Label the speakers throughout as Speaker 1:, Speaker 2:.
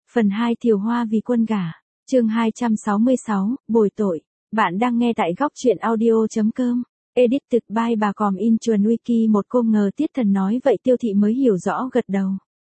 Speaker 1: Phần 2 Thiều Hoa vì quân gả. Chương 266, bồi tội. Bạn đang nghe tại góc truyện audio.com. Edit thực by bà Còm in chuồn wiki. Một cô ngờ Tiết Thần nói vậy Tiêu Thị mới hiểu rõ, gật đầu.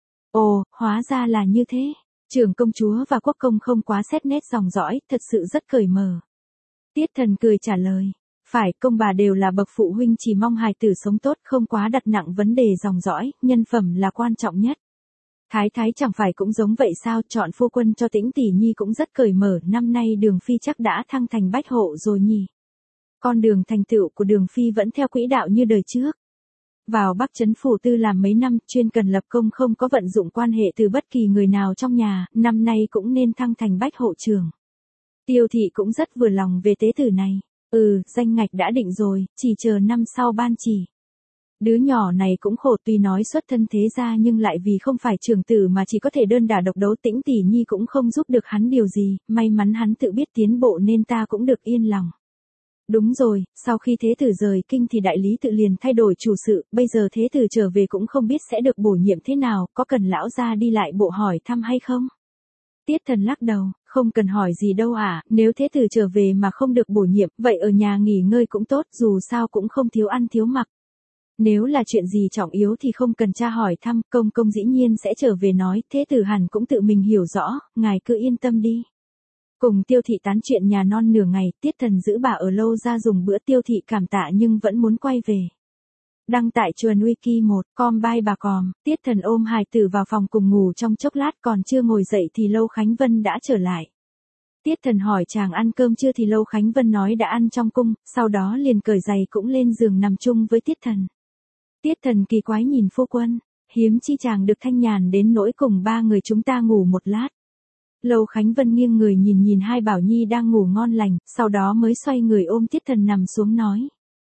Speaker 1: Ồ, hóa ra là như thế. Trưởng công chúa và quốc công không quá xét nét dòng dõi, thật sự rất cởi mở. Tiết Thần cười trả lời. Phải, công bà đều là bậc phụ huynh, chỉ mong hài tử sống tốt, không quá đặt nặng vấn đề dòng dõi, nhân phẩm là quan trọng nhất. Thái thái chẳng phải cũng giống vậy sao, chọn phu quân cho Tĩnh tỷ nhi cũng rất cởi mở, năm nay Đường Phi chắc đã thăng thành bách hộ rồi nhỉ. Con đường thành tựu của Đường Phi vẫn theo quỹ đạo như đời trước. Vào Bắc Trấn phủ tư làm mấy năm, chuyên cần lập công, không có vận dụng quan hệ từ bất kỳ người nào trong nhà, năm nay cũng nên thăng thành bách hộ trưởng. Tiêu Thị cũng rất vừa lòng về tế tử này. Danh ngạch đã định rồi, chỉ chờ năm sau ban chỉ. Đứa nhỏ này cũng khổ, tuy nói xuất thân thế gia nhưng lại vì không phải trưởng tử mà chỉ có thể đơn đả độc đấu, Tĩnh tỷ nhi cũng không giúp được hắn điều gì, may mắn hắn tự biết tiến bộ nên ta cũng được yên lòng. Đúng rồi, sau khi thế tử rời kinh thì đại lý tự liền thay đổi chủ sự, bây giờ thế tử trở về cũng không biết sẽ được bổ nhiệm thế nào, có cần lão gia đi lại bộ hỏi thăm hay không? Tiết Thần lắc đầu, không cần hỏi gì đâu ạ, nếu thế tử trở về mà không được bổ nhiệm, vậy ở nhà nghỉ ngơi cũng tốt, dù sao cũng không thiếu ăn thiếu mặc. Nếu là chuyện gì trọng yếu thì không cần tra hỏi thăm, công dĩ nhiên sẽ trở về nói, thế tử hẳn cũng tự mình hiểu rõ, ngài cứ yên tâm đi. Cùng Tiêu Thị tán chuyện nhà non nửa ngày, Tiết Thần giữ bà ở lâu ra dùng bữa, Tiêu Thị cảm tạ nhưng vẫn muốn quay về. Đăng tại chuồn wiki 1com by bà Còm, Tiết Thần ôm hài tử vào phòng cùng ngủ trong chốc lát, còn chưa ngồi dậy thì Lâu Khánh Vân đã trở lại. Tiết Thần hỏi chàng ăn cơm chưa thì Lâu Khánh Vân nói đã ăn trong cung, sau đó liền cởi giày cũng lên giường nằm chung với Tiết Thần. Tiết Thần kỳ quái nhìn phu quân, hiếm chi chàng được thanh nhàn đến nỗi cùng ba người chúng ta ngủ một lát. Lâu Khánh Vân nghiêng người nhìn hai bảo nhi đang ngủ ngon lành, sau đó mới xoay người ôm Tiết Thần nằm xuống nói.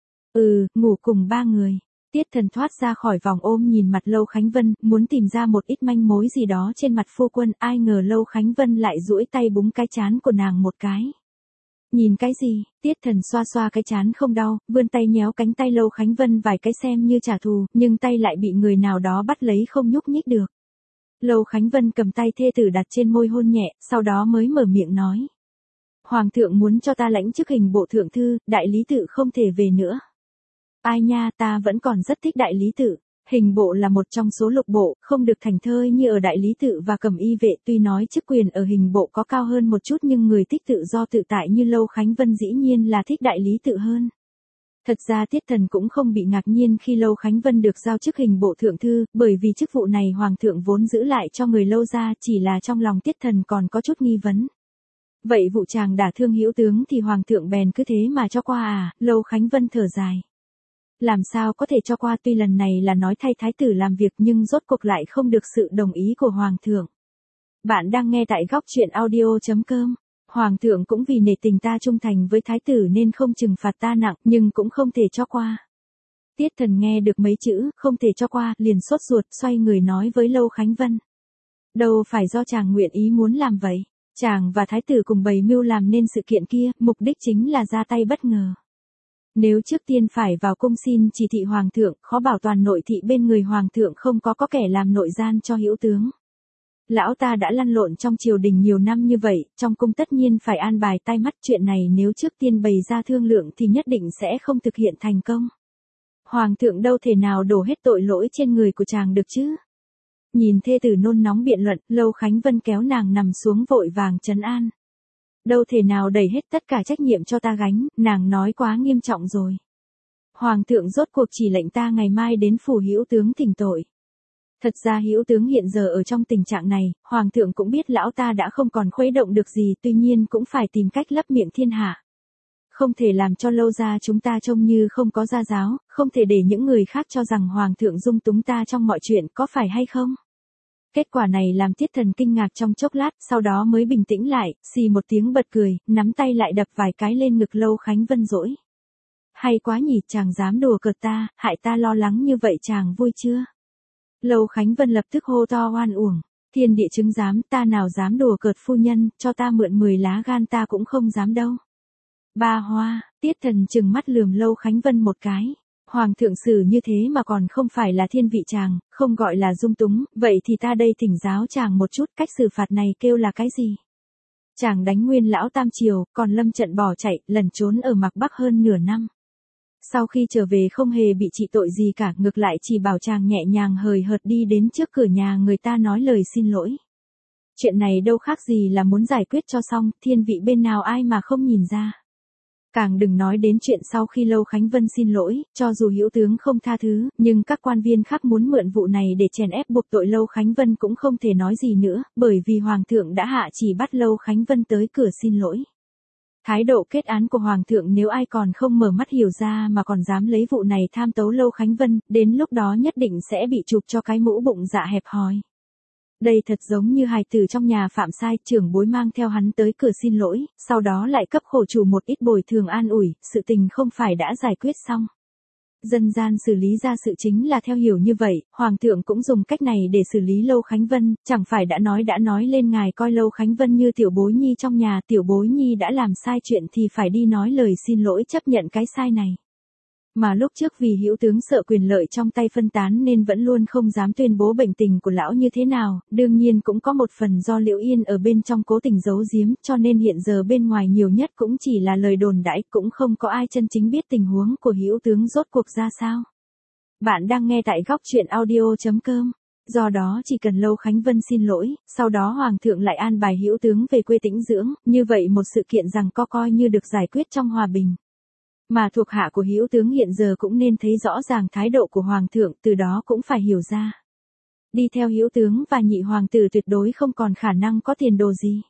Speaker 1: Ngủ cùng ba người. Tiết Thần thoát ra khỏi vòng ôm nhìn mặt Lâu Khánh Vân, muốn tìm ra một ít manh mối gì đó trên mặt phu quân, ai ngờ Lâu Khánh Vân lại duỗi tay búng cái trán của nàng một cái. Nhìn cái gì? Tiết Thần xoa xoa cái trán không đau, vươn tay nhéo cánh tay Lâu Khánh Vân vài cái xem như trả thù, nhưng tay lại bị người nào đó bắt lấy không nhúc nhích được. Lâu Khánh Vân cầm tay thê tử đặt trên môi hôn nhẹ, sau đó mới mở miệng nói. Hoàng thượng muốn cho ta lãnh chức hình bộ thượng thư, đại lý tự không thể về nữa. Ai nha, ta vẫn còn rất thích đại lý tự. Hình bộ là một trong số lục bộ, không được thành thơi như ở đại lý tự và cẩm y vệ, tuy nói chức quyền ở hình bộ có cao hơn một chút nhưng người thích tự do tự tại như Lâu Khánh Vân dĩ nhiên là thích đại lý tự hơn. Thật ra Tiết Thần cũng không bị ngạc nhiên khi Lâu Khánh Vân được giao chức hình bộ thượng thư, bởi vì chức vụ này Hoàng thượng vốn giữ lại cho người Lâu gia, chỉ là trong lòng Tiết Thần còn có chút nghi vấn. Vậy vụ chàng đả thương hữu tướng thì Hoàng thượng bèn cứ thế mà cho qua à? Lâu Khánh Vân thở dài. Làm sao có thể cho qua, tuy lần này là nói thay thái tử làm việc nhưng rốt cuộc lại không được sự đồng ý của Hoàng thượng. Bạn đang nghe tại góc truyện audio.com. Hoàng thượng cũng vì nể tình ta trung thành với thái tử nên không trừng phạt ta nặng, nhưng cũng không thể cho qua. Tiết Thần nghe được mấy chữ không thể cho qua, liền sốt ruột, xoay người nói với Lâu Khánh Vân. Đâu phải do chàng nguyện ý muốn làm vậy. Chàng và thái tử cùng bày mưu làm nên sự kiện kia, mục đích chính là ra tay bất ngờ. Nếu trước tiên phải vào cung xin chỉ thị Hoàng thượng, khó bảo toàn nội thị bên người Hoàng thượng không có kẻ làm nội gian cho hữu tướng. Lão ta đã lăn lộn trong triều đình nhiều năm như vậy, trong cung tất nhiên phải an bài tai mắt, chuyện này nếu trước tiên bày ra thương lượng thì nhất định sẽ không thực hiện thành công. Hoàng thượng đâu thể nào đổ hết tội lỗi trên người của chàng được chứ. Nhìn thê tử nôn nóng biện luận, Lâu Khánh Vân kéo nàng nằm xuống vội vàng trấn an. Đâu thể nào đẩy hết tất cả trách nhiệm cho ta gánh, nàng nói quá nghiêm trọng rồi. Hoàng thượng rốt cuộc chỉ lệnh ta ngày mai đến phủ hữu tướng thỉnh tội. Thật ra hữu tướng hiện giờ ở trong tình trạng này, Hoàng thượng cũng biết lão ta đã không còn khuấy động được gì, tuy nhiên cũng phải tìm cách lấp miệng thiên hạ. Không thể làm cho Lâu gia chúng ta trông như không có gia giáo, không thể để những người khác cho rằng Hoàng thượng dung túng ta trong mọi chuyện, có phải hay không? Kết quả này làm Tiết Thần kinh ngạc trong chốc lát, sau đó mới bình tĩnh lại, xì một tiếng bật cười, nắm tay lại đập vài cái lên ngực Lâu Khánh Vân dỗi. Hay quá nhỉ, chàng dám đùa cợt ta, hại ta lo lắng như vậy chàng vui chưa? Lâu Khánh Vân lập tức hô to oan uổng, thiên địa chứng giám, ta nào dám đùa cợt phu nhân, cho ta mượn 10 lá gan ta cũng không dám đâu. Ba Hoa, Tiết Thần trừng mắt lườm Lâu Khánh Vân một cái. Hoàng thượng xử như thế mà còn không phải là thiên vị chàng, không gọi là dung túng, vậy thì ta đây thỉnh giáo chàng một chút cách xử phạt này kêu là cái gì? Chàng đánh nguyên lão Tam Triều, còn lâm trận bỏ chạy, lẩn trốn ở Mạc Bắc hơn nửa năm. Sau khi trở về không hề bị trị tội gì cả, ngược lại chỉ bảo chàng nhẹ nhàng hời hợt đi đến trước cửa nhà người ta nói lời xin lỗi. Chuyện này đâu khác gì là muốn giải quyết cho xong, thiên vị bên nào ai mà không nhìn ra. Càng đừng nói đến chuyện sau khi Lâu Khánh Vân xin lỗi, cho dù hữu tướng không tha thứ, nhưng các quan viên khác muốn mượn vụ này để chèn ép buộc tội Lâu Khánh Vân cũng không thể nói gì nữa, bởi vì Hoàng thượng đã hạ chỉ bắt Lâu Khánh Vân tới cửa xin lỗi. Thái độ kết án của Hoàng thượng nếu ai còn không mở mắt hiểu ra mà còn dám lấy vụ này tham tấu Lâu Khánh Vân, đến lúc đó nhất định sẽ bị chụp cho cái mũ bụng dạ hẹp hòi. Đây thật giống như hài tử trong nhà phạm sai, trưởng bối mang theo hắn tới cửa xin lỗi, sau đó lại cấp khổ chủ một ít bồi thường an ủi, sự tình không phải đã giải quyết xong. Dân gian xử lý ra sự chính là theo hiểu như vậy, Hoàng thượng cũng dùng cách này để xử lý Lâu Khánh Vân, chẳng phải đã nói lên ngài coi Lâu Khánh Vân như tiểu bối nhi trong nhà, tiểu bối nhi đã làm sai chuyện thì phải đi nói lời xin lỗi chấp nhận cái sai này. Mà lúc trước vì hữu tướng sợ quyền lợi trong tay phân tán nên vẫn luôn không dám tuyên bố bệnh tình của lão như thế nào, đương nhiên cũng có một phần do Liễu Yên ở bên trong cố tình giấu giếm, cho nên hiện giờ bên ngoài nhiều nhất cũng chỉ là lời đồn đãi, cũng không có ai chân chính biết tình huống của hữu tướng rốt cuộc ra sao. Bạn đang nghe tại góc truyện audio.com. Do đó chỉ cần Lâu Khánh Vân xin lỗi, sau đó Hoàng thượng lại an bài hữu tướng về quê tĩnh dưỡng, như vậy một sự kiện rằng coi như được giải quyết trong hòa bình. Mà thuộc hạ của hữu tướng hiện giờ cũng nên thấy rõ ràng thái độ của Hoàng thượng, từ đó cũng phải hiểu ra. Đi theo hữu tướng và nhị hoàng tử tuyệt đối không còn khả năng có tiền đồ gì.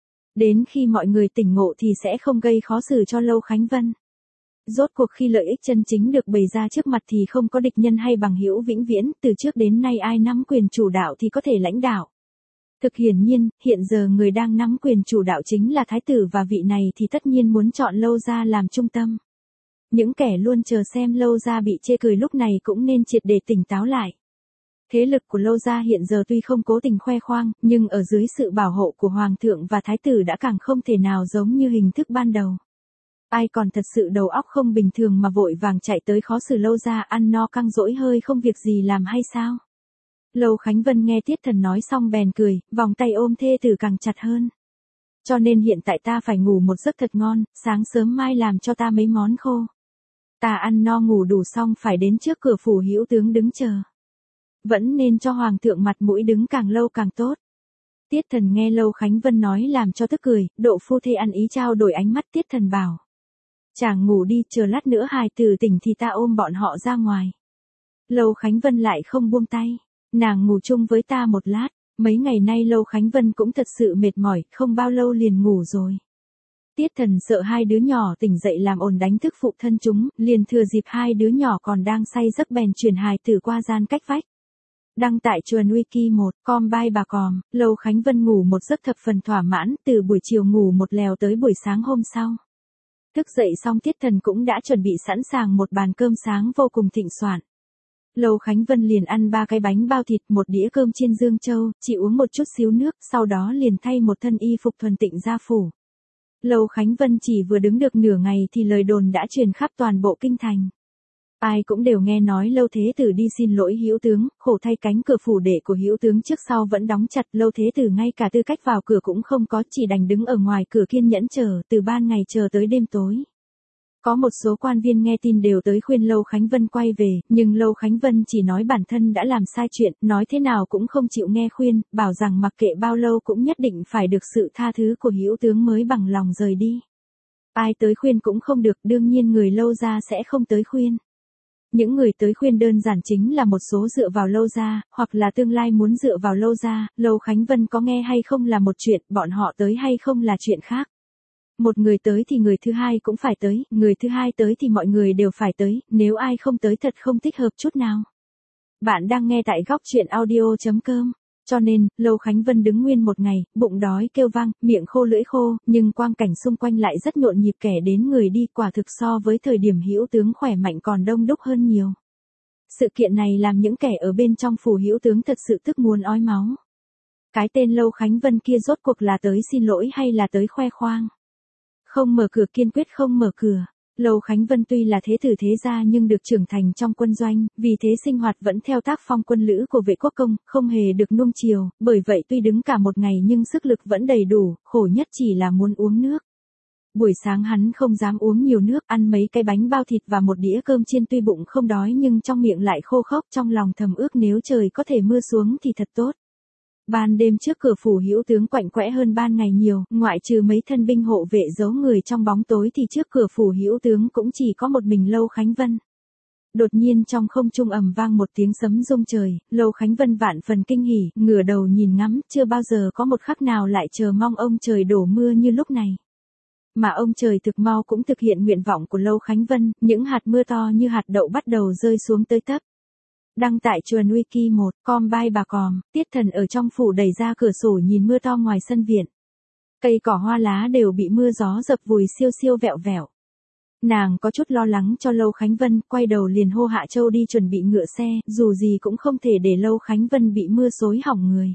Speaker 1: Đến khi mọi người tỉnh ngộ thì sẽ không gây khó xử cho Lâu Khánh Vân. Rốt cuộc khi lợi ích chân chính được bày ra trước mặt thì không có địch nhân hay bằng hữu vĩnh viễn, từ trước đến nay ai nắm quyền chủ đạo thì có thể lãnh đạo. Thực hiển nhiên, hiện giờ người đang nắm quyền chủ đạo chính là thái tử và vị này thì tất nhiên muốn chọn Lâu gia làm trung tâm. Những kẻ luôn chờ xem Lâu gia bị chê cười lúc này cũng nên triệt để tỉnh táo lại. Thế lực của Lâu gia hiện giờ tuy không cố tình khoe khoang, nhưng ở dưới sự bảo hộ của Hoàng thượng và Thái tử đã càng không thể nào giống như hình thức ban đầu. Ai còn thật sự đầu óc không bình thường mà vội vàng chạy tới khó xử Lâu gia ăn no căng dỗi hơi không việc gì làm hay sao? Lâu Khánh Vân nghe Tiết Thần nói xong bèn cười, vòng tay ôm thê tử càng chặt hơn. Cho nên hiện tại ta phải ngủ một giấc thật ngon, sáng sớm mai làm cho ta mấy món khô. Ta ăn no ngủ đủ xong phải đến trước cửa phủ hữu tướng đứng chờ. Vẫn nên cho Hoàng thượng mặt mũi đứng càng lâu càng tốt. Tiết Thần nghe Lâu Khánh Vân nói làm cho tức cười, độ phu thê ăn ý trao đổi ánh mắt. Tiết Thần bảo. Chàng ngủ đi, chờ lát nữa hài tử tỉnh thì ta ôm bọn họ ra ngoài. Lâu Khánh Vân lại không buông tay. Nàng ngủ chung với ta một lát. Mấy ngày nay Lâu Khánh Vân cũng thật sự mệt mỏi, không bao lâu liền ngủ rồi. Tiết Thần sợ hai đứa nhỏ tỉnh dậy làm ồn đánh thức phụ thân chúng, liền thừa dịp hai đứa nhỏ còn đang say giấc bèn chuyển hài tử qua gian cách vách. Đăng tại Chuồn Wiki 1.com/bà.com, Lâu Khánh Vân ngủ một giấc thập phần thỏa mãn, từ buổi chiều ngủ một lèo tới buổi sáng hôm sau. Thức dậy xong Tiết Thần cũng đã chuẩn bị sẵn sàng một bàn cơm sáng vô cùng thịnh soạn. Lâu Khánh Vân liền ăn 3 cái bánh bao thịt, một đĩa cơm chiên Dương Châu, chỉ uống một chút xíu nước, sau đó liền thay một thân y phục thuần tịnh ra phủ. Lâu Khánh Vân chỉ vừa đứng được nửa ngày thì lời đồn đã truyền khắp toàn bộ kinh thành. Ai cũng đều nghe nói Lâu Thế Tử đi xin lỗi hữu tướng, khổ thay cánh cửa phủ đệ của hữu tướng trước sau vẫn đóng chặt, Lâu Thế Tử ngay cả tư cách vào cửa cũng không có, chỉ đành đứng ở ngoài cửa kiên nhẫn chờ, từ ban ngày chờ tới đêm tối. Có một số quan viên nghe tin đều tới khuyên Lâu Khánh Vân quay về, nhưng Lâu Khánh Vân chỉ nói bản thân đã làm sai chuyện, nói thế nào cũng không chịu nghe khuyên, bảo rằng mặc kệ bao lâu cũng nhất định phải được sự tha thứ của hữu tướng mới bằng lòng rời đi. Ai tới khuyên cũng không được, đương nhiên người Lâu gia sẽ không tới khuyên. Những người tới khuyên đơn giản chính là một số dựa vào Lâu gia, hoặc là tương lai muốn dựa vào Lâu gia, Lâu Khánh Vân có nghe hay không là một chuyện, bọn họ tới hay không là chuyện khác. Một người tới thì người thứ hai cũng phải tới, người thứ hai tới thì mọi người đều phải tới, nếu ai không tới thật không thích hợp chút nào. Bạn đang nghe tại góc truyện audio.com. Cho nên, Lâu Khánh Vân đứng nguyên một ngày, bụng đói kêu vang, miệng khô lưỡi khô, nhưng quang cảnh xung quanh lại rất nhộn nhịp, kẻ đến người đi, quả thực so với thời điểm hữu tướng khỏe mạnh còn đông đúc hơn nhiều. Sự kiện này làm những kẻ ở bên trong phủ hữu tướng thật sự tức muốn ói máu. Cái tên Lâu Khánh Vân kia rốt cuộc là tới xin lỗi hay là tới khoe khoang? Không mở cửa, kiên quyết không mở cửa. Lâu Khánh Vân tuy là thế tử thế gia nhưng được trưởng thành trong quân doanh, vì thế sinh hoạt vẫn theo tác phong quân lữ của vệ quốc công, không hề được nuông chiều, bởi vậy tuy đứng cả một ngày nhưng sức lực vẫn đầy đủ, khổ nhất chỉ là muốn uống nước. Buổi sáng hắn không dám uống nhiều nước, ăn mấy cái bánh bao thịt và một đĩa cơm chiên, tuy bụng không đói nhưng trong miệng lại khô khốc, trong lòng thầm ước nếu trời có thể mưa xuống thì thật tốt. Ban đêm trước cửa phủ hữu tướng quạnh quẽ hơn ban ngày nhiều, ngoại trừ mấy thân binh hộ vệ giấu người trong bóng tối thì trước cửa phủ hữu tướng cũng chỉ có một mình Lâu Khánh Vân. Đột nhiên trong không trung ầm vang một tiếng sấm rung trời, Lâu Khánh Vân vạn phần kinh hỉ, ngửa đầu nhìn ngắm, chưa bao giờ có một khắc nào lại chờ mong ông trời đổ mưa như lúc này. Mà ông trời thực mau cũng thực hiện nguyện vọng của Lâu Khánh Vân, những hạt mưa to như hạt đậu bắt đầu rơi xuống tới tấp. Đăng tại Chuồn Wiki 1, com by bà còm, Tiết Thần ở trong phủ đẩy ra cửa sổ nhìn mưa to ngoài sân viện. Cây cỏ hoa lá đều bị mưa gió dập vùi siêu siêu vẹo vẹo. Nàng có chút lo lắng cho Lâu Khánh Vân, quay đầu liền hô Hạ Châu đi chuẩn bị ngựa xe, dù gì cũng không thể để Lâu Khánh Vân bị mưa xối hỏng người.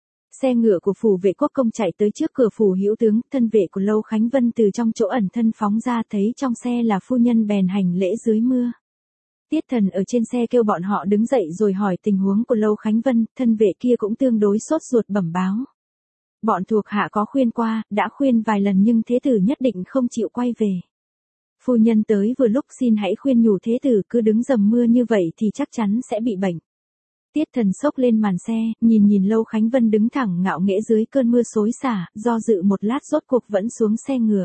Speaker 1: Xe ngựa của phủ vệ quốc công chạy tới trước cửa phủ hữu tướng, thân vệ của Lâu Khánh Vân từ trong chỗ ẩn thân phóng ra, thấy trong xe là phu nhân bèn hành lễ dưới mưa. Tiết Thần ở trên xe kêu bọn họ đứng dậy rồi hỏi tình huống của Lâu Khánh Vân, thân vệ kia cũng tương đối sốt ruột bẩm báo. Bọn thuộc hạ có khuyên qua, đã khuyên vài lần nhưng thế tử nhất định không chịu quay về. Phu nhân tới vừa lúc, xin hãy khuyên nhủ thế tử, cứ đứng dầm mưa như vậy thì chắc chắn sẽ bị bệnh. Tiết Thần xốc lên màn xe, nhìn Lâu Khánh Vân đứng thẳng ngạo nghễ dưới cơn mưa xối xả, do dự một lát rốt cuộc vẫn xuống xe ngựa.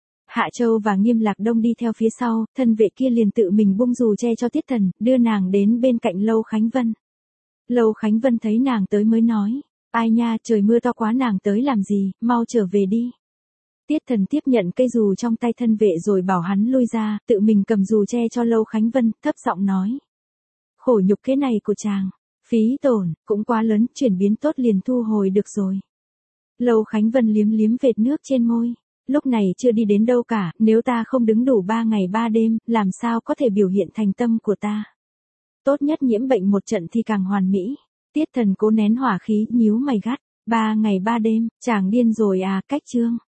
Speaker 1: Hạ Châu và Nghiêm Lạc Đông đi theo phía sau, thân vệ kia liền tự mình bung dù che cho Tiết Thần, đưa nàng đến bên cạnh Lâu Khánh Vân. Lâu Khánh Vân thấy nàng tới mới nói, ai nha, trời mưa to quá, nàng tới làm gì, mau trở về đi. Tiết Thần tiếp nhận cây dù trong tay thân vệ rồi bảo hắn lui ra, tự mình cầm dù che cho Lâu Khánh Vân, thấp giọng nói. Khổ nhục cái này của chàng, phí tổn, cũng quá lớn, chuyển biến tốt liền thu hồi được rồi. Lâu Khánh Vân liếm liếm vệt nước trên môi. Lúc này chưa đi đến đâu cả, nếu ta không đứng đủ 3 ngày 3 đêm, làm sao có thể biểu hiện thành tâm của ta. Tốt nhất nhiễm bệnh một trận thì càng hoàn mỹ. Tiết Thần cố nén hỏa khí, nhíu mày gắt. 3 ngày 3 đêm, chàng điên rồi à, cách chương.